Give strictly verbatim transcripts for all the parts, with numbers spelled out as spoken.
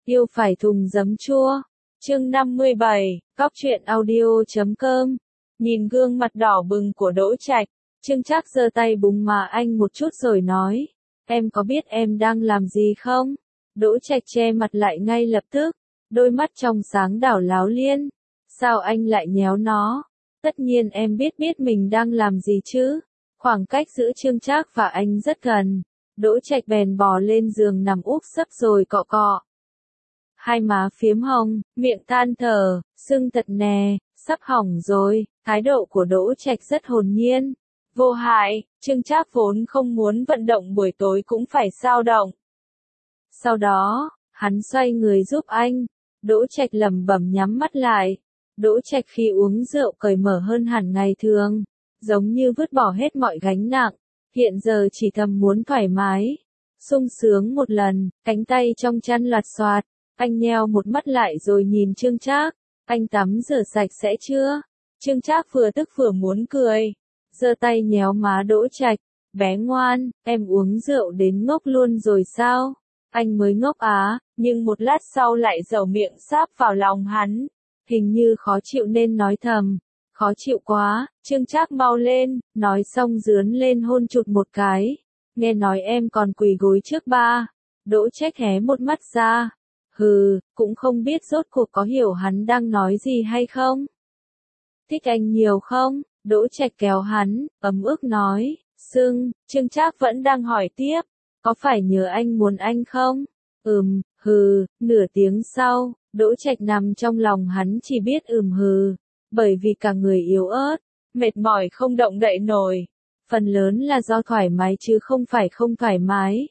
Yêu phải thùng giấm chua. Chương năm mươi bảy, Cóc truyện audio chấm com. Nhìn gương mặt đỏ bừng của Đỗ Trạch, Trương Trác giơ tay búng má anh một chút rồi nói, em có biết em đang làm gì không? Đỗ Trạch che mặt lại ngay lập tức, đôi mắt trong sáng đảo láo liên. Sao anh lại nhéo nó? Tất nhiên em biết biết mình đang làm gì chứ. Khoảng cách giữa Trương Trác và anh rất gần. Đỗ Trạch bèn bò lên giường nằm úp sấp rồi cọ cọ. Hai má phiếm hồng, miệng than thở, sưng tật nè, sắp hỏng rồi. Thái độ của Đỗ Trạch rất hồn nhiên, vô hại. Trương Trác vốn không muốn vận động buổi tối cũng phải sao động. Sau đó, hắn xoay người giúp anh. Đỗ Trạch lẩm bẩm nhắm mắt lại. Đỗ Trạch khi uống rượu cởi mở hơn hẳn ngày thường, giống như vứt bỏ hết mọi gánh nặng, hiện giờ chỉ thầm muốn thoải mái, sung sướng một lần. Cánh tay trong chăn loạt xoạt, anh nheo một mắt lại rồi nhìn Trương Trác, anh tắm rửa sạch sẽ chưa? Trương Trác vừa tức vừa muốn cười, giơ tay nhéo má Đỗ Trạch, bé ngoan, em uống rượu đến ngốc luôn rồi sao? Anh mới ngốc á, nhưng một lát sau lại dầu miệng sáp vào lòng hắn, hình như khó chịu nên nói thầm, khó chịu quá. Trương Trác mau lên, nói xong dướn lên hôn chụt một cái, nghe nói em còn quỳ gối trước ba. Đỗ Trạch hé một mắt ra, hừ, cũng không biết rốt cuộc có hiểu hắn đang nói gì hay không. Thích anh nhiều không? Đỗ Trạch kéo hắn, ấm ức nói, sưng. Trương Trác vẫn đang hỏi tiếp, có phải nhớ anh muốn anh không? Ừm, hừ. Nửa tiếng sau, Đỗ Trạch nằm trong lòng hắn chỉ biết ừm hừ, bởi vì cả người yếu ớt, mệt mỏi không động đậy nổi. Phần lớn là do thoải mái chứ không phải không thoải mái.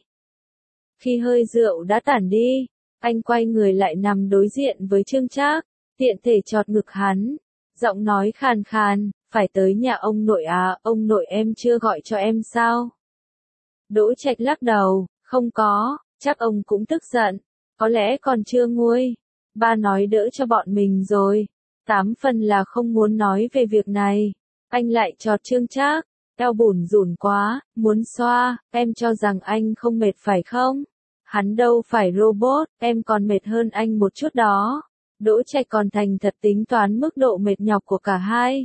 Khi hơi rượu đã tản đi, anh quay người lại nằm đối diện với Trương Trác, tiện thể chọt ngực hắn, giọng nói khàn khàn, phải tới nhà ông nội à, ông nội em chưa gọi cho em sao? Đỗ Trạch lắc đầu, không có, chắc ông cũng tức giận, có lẽ còn chưa nguôi. Ba nói đỡ cho bọn mình rồi, tám phần là không muốn nói về việc này. Anh lại chọt Trương Trác, eo bủn rủn quá, muốn xoa. Em cho rằng anh không mệt phải không? Hắn đâu phải robot, em còn mệt hơn anh một chút đó. Đỗ Trạch còn thành thật tính toán mức độ mệt nhọc của cả hai.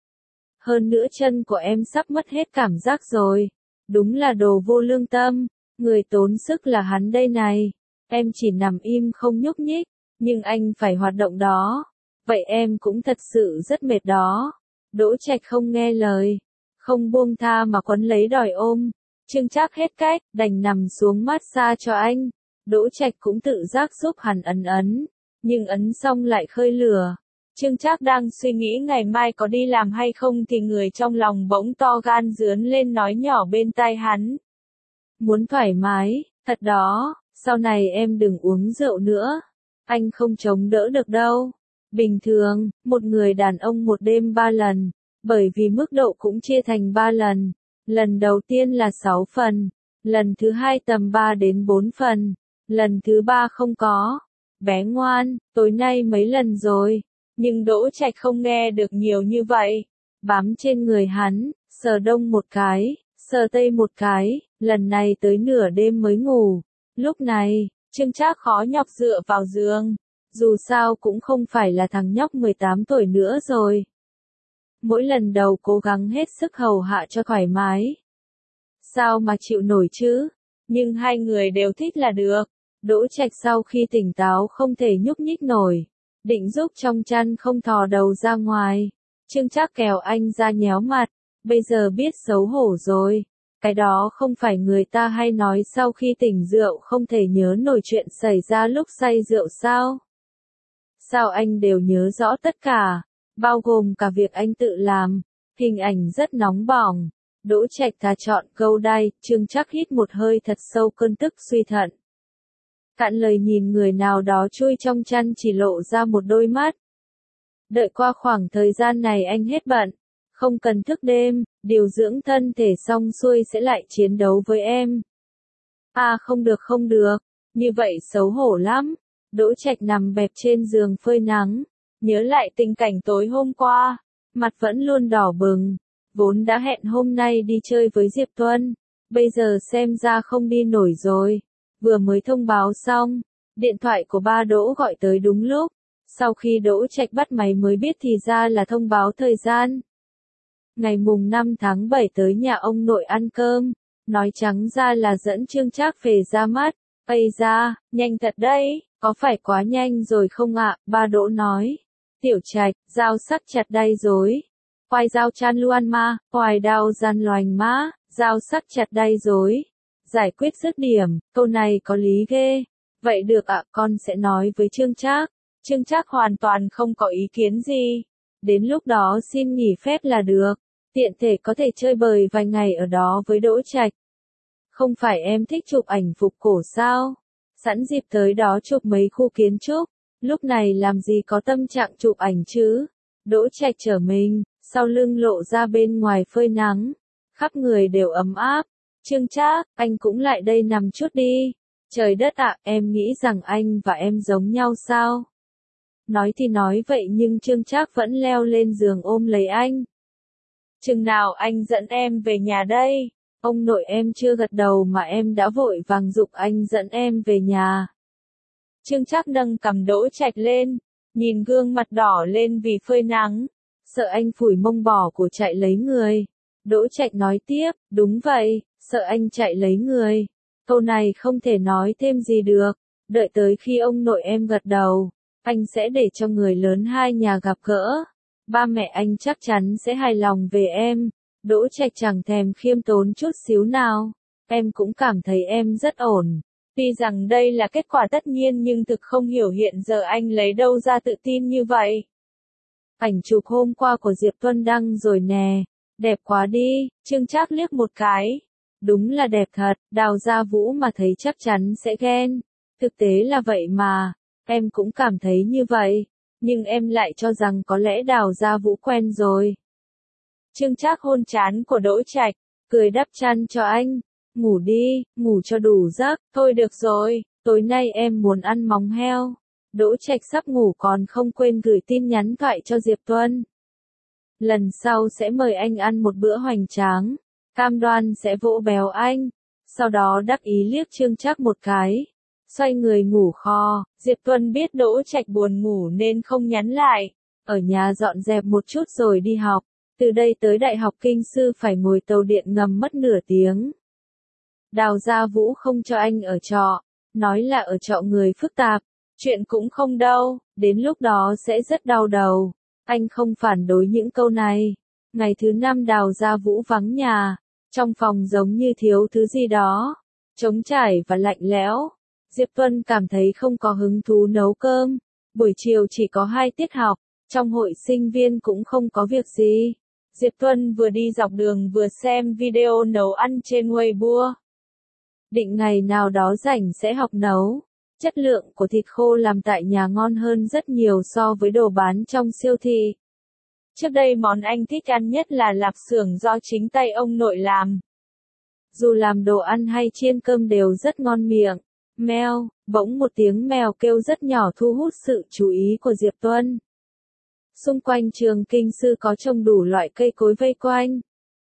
Hơn nữa chân của em sắp mất hết cảm giác rồi. Đúng là đồ vô lương tâm, người tốn sức là hắn đây này. Em chỉ nằm im không nhúc nhích, nhưng anh phải hoạt động đó. Vậy em cũng thật sự rất mệt đó. Đỗ Trạch không nghe lời, không buông tha mà quấn lấy đòi ôm. Trương Trác hết cách, đành nằm xuống massage cho anh. Đỗ Trạch cũng tự giác giúp hắn ấn ấn, nhưng ấn xong lại khơi lửa. Trương Trác đang suy nghĩ ngày mai có đi làm hay không thì người trong lòng bỗng to gan dướn lên nói nhỏ bên tai hắn. Muốn thoải mái, thật đó, sau này em đừng uống rượu nữa. Anh không chống đỡ được đâu. Bình thường, một người đàn ông một đêm ba lần, bởi vì mức độ cũng chia thành ba lần. Lần đầu tiên là sáu phần, lần thứ hai tầm ba đến bốn phần, lần thứ ba không có. Bé ngoan, tối nay mấy lần rồi. Nhưng Đỗ Trạch không nghe được nhiều như vậy. Bám trên người hắn, sờ đông một cái, sờ tây một cái, lần này tới nửa đêm mới ngủ. Lúc này, Trương Trác khó nhọc dựa vào giường. Dù sao cũng không phải là thằng nhóc mười tám tuổi nữa rồi. Mỗi lần đầu cố gắng hết sức hầu hạ cho thoải mái. Sao mà chịu nổi chứ? Nhưng hai người đều thích là được. Đỗ Trạch sau khi tỉnh táo không thể nhúc nhích nổi, định giúp trong chăn không thò đầu ra ngoài. Trương Trác kéo anh ra nhéo mặt, bây giờ biết xấu hổ rồi. Cái đó không phải người ta hay nói sau khi tỉnh rượu không thể nhớ nổi chuyện xảy ra lúc say rượu sao? Sao anh đều nhớ rõ tất cả, bao gồm cả việc anh tự làm. Hình ảnh rất nóng bỏng. Đỗ Trạch thà chọn câu đay. Trương Trác hít một hơi thật sâu cơn tức suy thận. Cạn lời nhìn người nào đó chui trong chăn chỉ lộ ra một đôi mắt. Đợi qua khoảng thời gian này anh hết bận, không cần thức đêm, điều dưỡng thân thể xong xuôi sẽ lại chiến đấu với em. À không được không được, như vậy xấu hổ lắm. Đỗ Trạch nằm bẹp trên giường phơi nắng, nhớ lại tình cảnh tối hôm qua, mặt vẫn luôn đỏ bừng. Vốn đã hẹn hôm nay đi chơi với Diệp Tuân, bây giờ xem ra không đi nổi rồi. Vừa mới thông báo xong, Điện thoại của ba Đỗ gọi tới đúng lúc. Sau khi Đỗ Trạch bắt máy mới biết thì ra là thông báo thời gian. Ngày mùng năm tháng bảy tới nhà ông nội ăn cơm. Nói trắng ra là dẫn Trương Trác về ra mắt. Ây da, nhanh thật đấy, có phải quá nhanh rồi không ạ? Ba Đỗ nói. Tiểu Trạch, dao sắc chặt đay dối. Khoai dao chan luan ma, khoai đao gian loành má, dao sắc chặt đay dối. Giải quyết dứt điểm, câu này có lý ghê. Vậy được ạ, con sẽ nói với Trương Trác. Trương Trác hoàn toàn không có ý kiến gì. Đến lúc đó xin nghỉ phép là được. Tiện thể có thể chơi bời vài ngày ở đó với Đỗ Trạch. Không phải em thích chụp ảnh phục cổ sao? Sẵn dịp tới đó chụp mấy khu kiến trúc. Lúc này làm gì có tâm trạng chụp ảnh chứ? Đỗ Trạch trở mình, sau lưng lộ ra bên ngoài phơi nắng. Khắp người đều ấm áp. Trương Trác, anh cũng lại đây nằm chút đi. Trời đất ạ, em nghĩ rằng anh và em giống nhau sao? Nói thì nói vậy nhưng Trương Trác vẫn leo lên giường ôm lấy anh. Chừng nào anh dẫn em về nhà đây? Ông nội em chưa gật đầu mà em đã vội vàng giục anh dẫn em về nhà. Trương Trác nâng cằm Đỗ Trạch lên, nhìn gương mặt đỏ lên vì phơi nắng, sợ anh phủi mông bỏ của chạy lấy người. Đỗ Trạch nói tiếp, đúng vậy, sợ anh chạy lấy người. Câu này không thể nói thêm gì được, đợi tới khi ông nội em gật đầu, anh sẽ để cho người lớn hai nhà gặp gỡ. Ba mẹ anh chắc chắn sẽ hài lòng về em. Đỗ Trạch chẳng thèm khiêm tốn chút xíu nào. Em cũng cảm thấy em rất ổn. Tuy rằng đây là kết quả tất nhiên nhưng thực không hiểu hiện giờ anh lấy đâu ra tự tin như vậy. Ảnh chụp hôm qua của Diệp Tuân đăng rồi nè. Đẹp quá đi, Trương Trác liếc một cái. Đúng là đẹp thật, Đào Gia Vũ mà thấy chắc chắn sẽ ghen. Thực tế là vậy mà, em cũng cảm thấy như vậy. Nhưng em lại cho rằng có lẽ Đào Gia Vũ quen rồi. Trương Trác hôn trán của Đỗ Trạch, cười đắp chăn cho anh. Ngủ đi, ngủ cho đủ giấc, thôi được rồi, tối nay em muốn ăn móng heo. Đỗ Trạch sắp ngủ còn không quên gửi tin nhắn thoại cho Diệp Tuân. Lần sau sẽ mời anh ăn một bữa hoành tráng, cam đoan sẽ vỗ béo anh. Sau đó đắc ý liếc Trương Trác một cái, xoay người ngủ kho. Diệp Tuân biết Đỗ Trạch buồn ngủ nên không nhắn lại, ở nhà dọn dẹp một chút rồi đi học. Từ đây tới Đại học Kinh Sư phải ngồi tàu điện ngầm mất nửa tiếng. Đào Gia Vũ không cho anh ở trọ, nói là ở trọ người phức tạp, chuyện cũng không đâu, đến lúc đó sẽ rất đau đầu. Anh không phản đối những câu này. Ngày thứ năm Đào Gia Vũ vắng nhà, trong phòng giống như thiếu thứ gì đó, trống trải và lạnh lẽo. Diệp Tuân cảm thấy không có hứng thú nấu cơm, buổi chiều chỉ có hai tiết học, trong hội sinh viên cũng không có việc gì. Diệp Tuân vừa đi dọc đường vừa xem video nấu ăn trên Weibo. Định ngày nào đó rảnh sẽ học nấu. Chất lượng của thịt khô làm tại nhà ngon hơn rất nhiều so với đồ bán trong siêu thị. Trước đây món anh thích ăn nhất là lạp xưởng do chính tay ông nội làm. Dù làm đồ ăn hay chiên cơm đều rất ngon miệng. Mèo, bỗng một tiếng mèo kêu rất nhỏ thu hút sự chú ý của Diệp Tuân. Xung quanh trường Kinh Sư có trồng đủ loại cây cối vây quanh.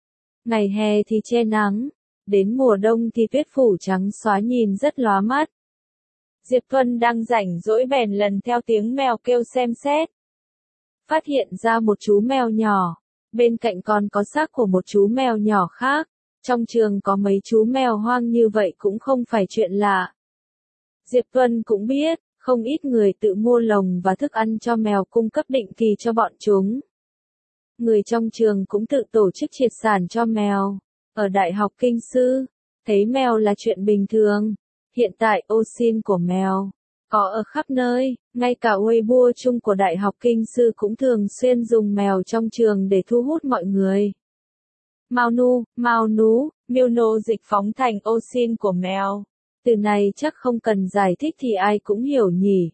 Ngày hè thì che nắng, đến mùa đông thì tuyết phủ trắng xóa nhìn rất lóa mắt. Diệp Tuân đang rảnh rỗi bèn lần theo tiếng mèo kêu xem xét. Phát hiện ra một chú mèo nhỏ, bên cạnh còn có xác của một chú mèo nhỏ khác. Trong trường có mấy chú mèo hoang như vậy cũng không phải chuyện lạ. Diệp Tuân cũng biết, không ít người tự mua lồng và thức ăn cho mèo cung cấp định kỳ cho bọn chúng. Người trong trường cũng tự tổ chức triệt sản cho mèo. Ở Đại học Kinh Sư, thấy mèo là chuyện bình thường. Hiện tại ô sin của mèo có ở khắp nơi, ngay cả Weibo chung của Đại học Kinh Sư cũng thường xuyên dùng mèo trong trường để thu hút mọi người. Mao nu, Mao nú, miêu nô dịch phóng thành ô sin của mèo. Từ này chắc không cần giải thích thì ai cũng hiểu nhỉ.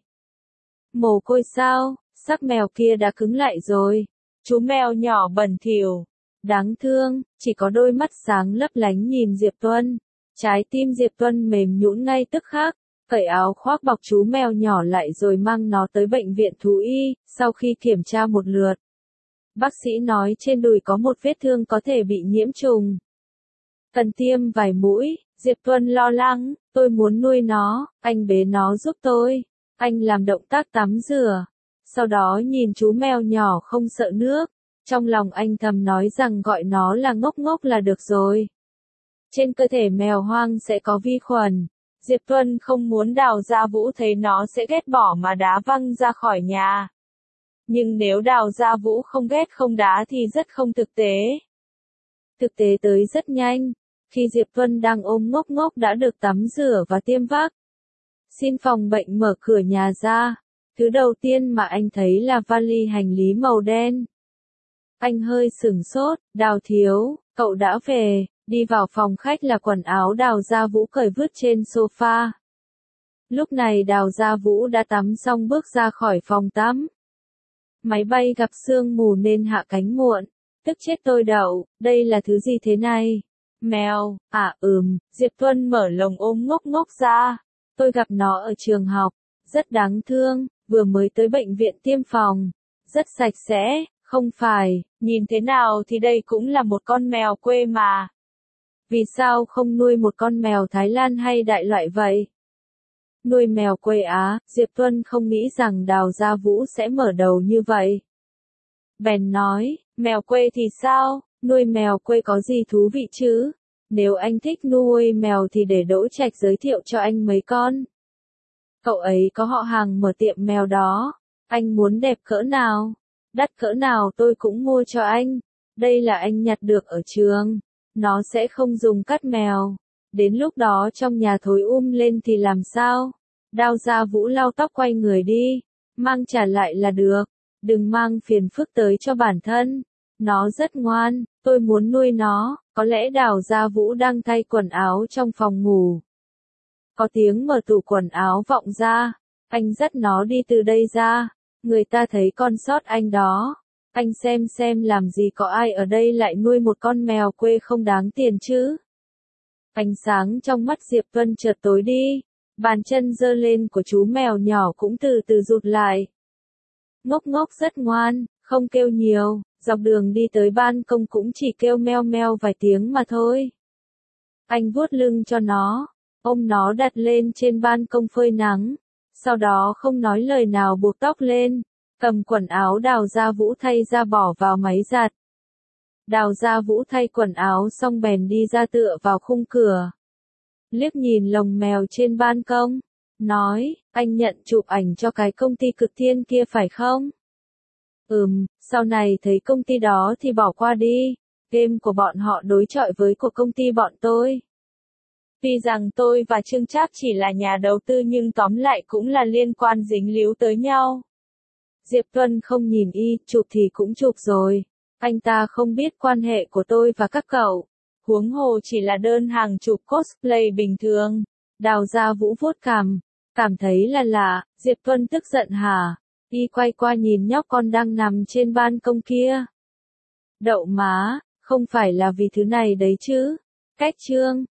Mồ côi sao, xác mèo kia đã cứng lại rồi. Chú mèo nhỏ bẩn thỉu, đáng thương, chỉ có đôi mắt sáng lấp lánh nhìn Diệp Tuân. Trái tim Diệp Tuân mềm nhũn ngay tức khắc, cởi áo khoác bọc chú mèo nhỏ lại rồi mang nó tới bệnh viện thú y. Sau khi kiểm tra một lượt, bác sĩ nói trên đùi có một vết thương có thể bị nhiễm trùng. Cần tiêm vài mũi, Diệp Tuân lo lắng, tôi muốn nuôi nó, anh bế nó giúp tôi. Anh làm động tác tắm rửa. Sau đó nhìn chú mèo nhỏ không sợ nước. Trong lòng anh thầm nói rằng gọi nó là ngốc ngốc là được rồi. Trên cơ thể mèo hoang sẽ có vi khuẩn. Diệp Tuân không muốn Đào Gia Vũ thấy nó sẽ ghét bỏ mà đá văng ra khỏi nhà. Nhưng nếu Đào Gia Vũ không ghét không đá thì rất không thực tế. Thực tế tới rất nhanh. Khi Diệp Tuân đang ôm ngốc ngốc đã được tắm rửa và tiêm vắc xin phòng bệnh mở cửa nhà ra. Thứ đầu tiên mà anh thấy là vali hành lý màu đen. Anh hơi sửng sốt, Đào thiếu, cậu đã về. Đi vào phòng khách là quần áo Đào Gia Vũ cởi vứt trên sofa. Lúc này Đào Gia Vũ đã tắm xong bước ra khỏi phòng tắm. Máy bay gặp sương mù nên hạ cánh muộn. Tức chết tôi đậu, đây là thứ gì thế này? Mèo, à ừm, Diệp Tuân mở lồng ôm ngốc ngốc ra. Tôi gặp nó ở trường học, rất đáng thương, vừa mới tới bệnh viện tiêm phòng. Rất sạch sẽ, không phải, nhìn thế nào thì đây cũng là một con mèo quê mà. Vì sao không nuôi một con mèo Thái Lan hay đại loại vậy? Nuôi mèo quê Á, Diệp Tuân không nghĩ rằng Đào Gia Vũ sẽ mở đầu như vậy. Bèn nói, mèo quê thì sao, nuôi mèo quê có gì thú vị chứ? Nếu anh thích nuôi mèo thì để Đỗ Trạch giới thiệu cho anh mấy con. Cậu ấy có họ hàng mở tiệm mèo đó. Anh muốn đẹp cỡ nào? Đắt cỡ nào tôi cũng mua cho anh. Đây là anh nhặt được ở trường. Nó sẽ không dùng cắt mèo. Đến lúc đó trong nhà thối um lên thì làm sao? Đào Gia Vũ lau tóc quay người đi. Mang trả lại là được. Đừng mang phiền phức tới cho bản thân. Nó rất ngoan, tôi muốn nuôi nó. Có lẽ Đào Gia Vũ đang thay quần áo trong phòng ngủ. Có tiếng mở tủ quần áo vọng ra. Anh dắt nó đi từ đây ra. Người ta thấy con sót anh đó. Anh xem xem làm gì có ai ở đây lại nuôi một con mèo quê không đáng tiền chứ. Ánh sáng trong mắt Diệp Tuân chợt tối đi. Bàn chân giơ lên của chú mèo nhỏ cũng từ từ rụt lại. Ngốc ngốc rất ngoan, không kêu nhiều, dọc đường đi tới ban công cũng chỉ kêu meo meo vài tiếng mà thôi. Anh vuốt lưng cho nó, ôm nó đặt lên trên ban công phơi nắng, sau đó không nói lời nào buộc tóc lên, cầm quần áo Đào Gia Vũ thay ra bỏ vào máy giặt. Đào Gia Vũ thay quần áo xong bèn đi ra tựa vào khung cửa. Liếc nhìn lồng mèo trên ban công, nói, anh nhận chụp ảnh cho cái công ty Cực Thiên kia phải không? Ừm, sau này thấy công ty đó thì bỏ qua đi, game của bọn họ đối chọi với của công ty bọn tôi. Tuy rằng tôi và Trương Trác chỉ là nhà đầu tư nhưng tóm lại cũng là liên quan dính líu tới nhau. Diệp Tuân không nhìn y, chụp thì cũng chụp rồi. Anh ta không biết quan hệ của tôi và các cậu. Huống hồ chỉ là đơn hàng chụp cosplay bình thường. Đào Gia Vũ vuốt cằm, cảm thấy là lạ. Diệp Tuân tức giận hả? Y quay qua nhìn nhóc con đang nằm trên ban công kia. Đậu má, không phải là vì thứ này đấy chứ. Cách chương